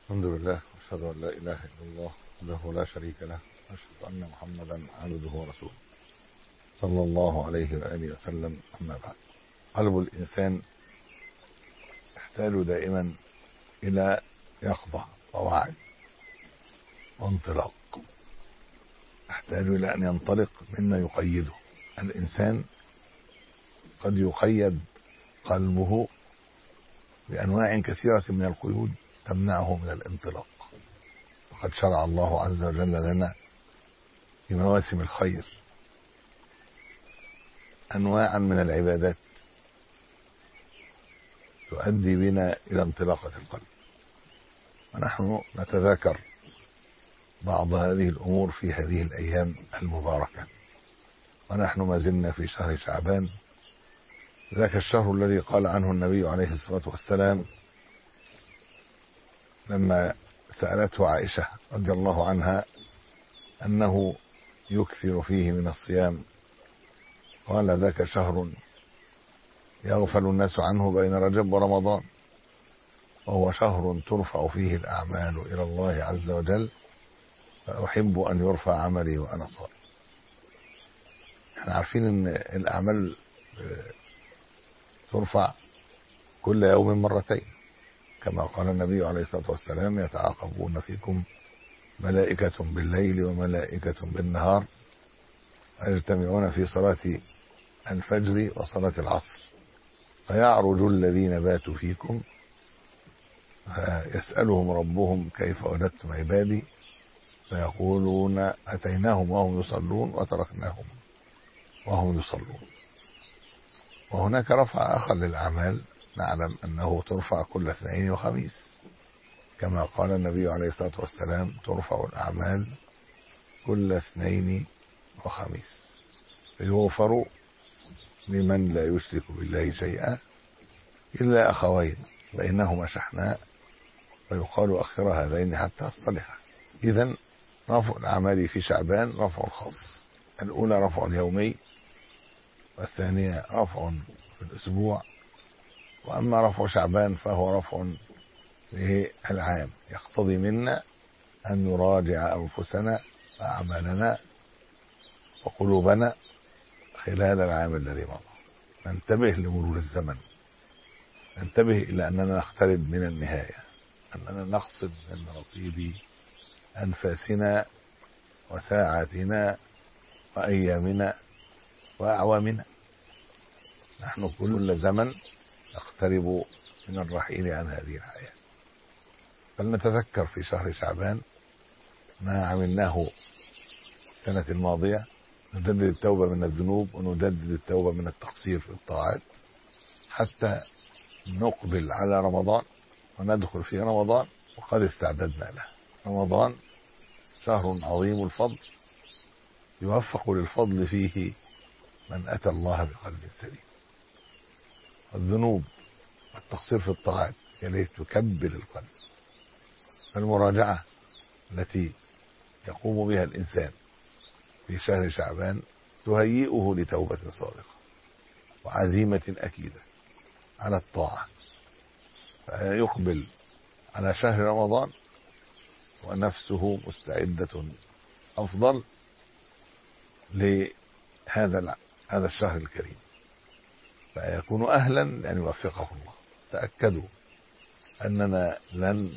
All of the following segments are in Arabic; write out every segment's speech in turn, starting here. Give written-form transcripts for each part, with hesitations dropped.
الحمد لله واشهد ان لا اله الا الله وحده لا شريك له واشهد ان محمدا عبده ورسوله صلى الله عليه واله وسلم. اما بعد، قلب الانسان يحتاج دائما الى يخضع ووعي وانطلاق، يحتاج الى ان ينطلق مما يقيده. الانسان قد يقيد قلبه بانواع كثيره من القيود تمنعه من الانطلاق، وقد شرع الله عز وجل لنا في مواسم الخير انواعا من العبادات تؤدي بنا الى انطلاقه القلب، ونحن نتذاكر بعض هذه الامور في هذه الايام المباركه، ونحن ما زلنا في شهر شعبان، ذاك الشهر الذي قال عنه النبي عليه الصلاه والسلام لما سألته عائشة رضي الله عنها أنه يكثر فيه من الصيام، قال ذاك شهر يغفل الناس عنه بين رجب ورمضان، وهو شهر ترفع فيه الأعمال إلى الله عز وجل، فأحب أن يرفع عملي وأنا صائم. احنا عارفين أن الأعمال ترفع كل يوم مرتين، كما قال النبي عليه الصلاة والسلام: يتعاقبون فيكم ملائكة بالليل وملائكة بالنهار، يجتمعون في صلاة الفجر وصلاة العصر، فيعرج الذين باتوا فيكم فيسألهم ربهم: كيف وجدتم عبادي؟ فيقولون: أتيناهم وهم يصلون وتركناهم وهم يصلون. وهناك رفع آخر للأعمال نعلم أنه ترفع كل اثنين وخميس، كما قال النبي عليه الصلاة والسلام: ترفع الأعمال كل اثنين وخميس، فيغفر لمن لا يشرك بالله شيئا إلا أخوين بينهما شحناء، ويقال أخر هذين حتى أصطلحا. إذن رفع الأعمال في شعبان رفع خاص، الأولى رفع اليومي، والثانية رفع في الأسبوع، وأما رفع شعبان فهو رفع للعام، يقتضي منا أن نراجع أنفسنا وأعمالنا وقلوبنا خلال العام الذي مضى، ننتبه لمرور الزمن، ننتبه إلى أننا نقترب من النهاية، أننا نقصد من رصيد أنفاسنا وساعاتنا وأيامنا وأعوامنا. نحن كل زمن نقترب من الرحيل عن هذه الحياة، فلنتذكر في شهر شعبان ما عملناه السنة الماضية، نجدد التوبة من الذنوب ونجدد التوبة من التقصير في الطاعات، حتى نقبل على رمضان وندخل في رمضان وقد استعددنا له. رمضان شهر عظيم الفضل، يوفق للفضل فيه من أتى الله بقلب سليم. الذنوب والتقصير في الطاعات يليه تكبل القلب، فالمراجعة التي يقوم بها الإنسان في شهر شعبان تهيئه لتوبة صادقة وعزيمة أكيدة على الطاعة، فيقبل على شهر رمضان ونفسه مستعدة أفضل لهذا الشهر الكريم، فيكون أهلا لأن يوفقه الله. تأكدوا أننا لن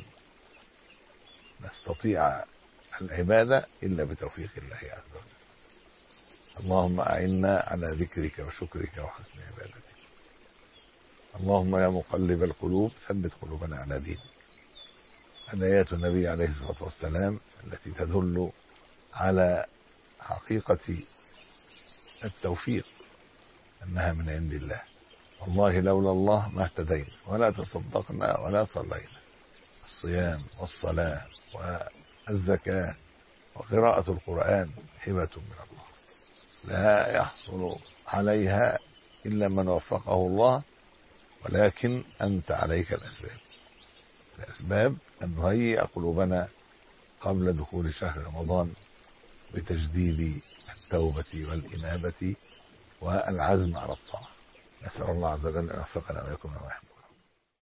نستطيع العبادة إلا بتوفيق الله عز وجل. اللهم أعنا على ذكرك وشكرك وحسن عبادتك. اللهم يا مقلب القلوب ثبت قلوبنا على دينك. هدايات النبي عليه الصلاة والسلام التي تدل على حقيقة التوفيق أنها من عند الله. والله لولا الله ما اهتدينا ولا تصدقنا ولا صلينا. الصيام والصلاة والزكاة وقراءة القرآن هبة من الله، لا يحصل عليها إلا من وفقه الله، ولكن أنت عليك الأسباب أن نهيئ قلوبنا قبل دخول شهر رمضان بتجديد التوبة والإنابة والعزم على الطاعة. نسأل الله عز وجل أن يوفقنا وإياكم ويحفظنا.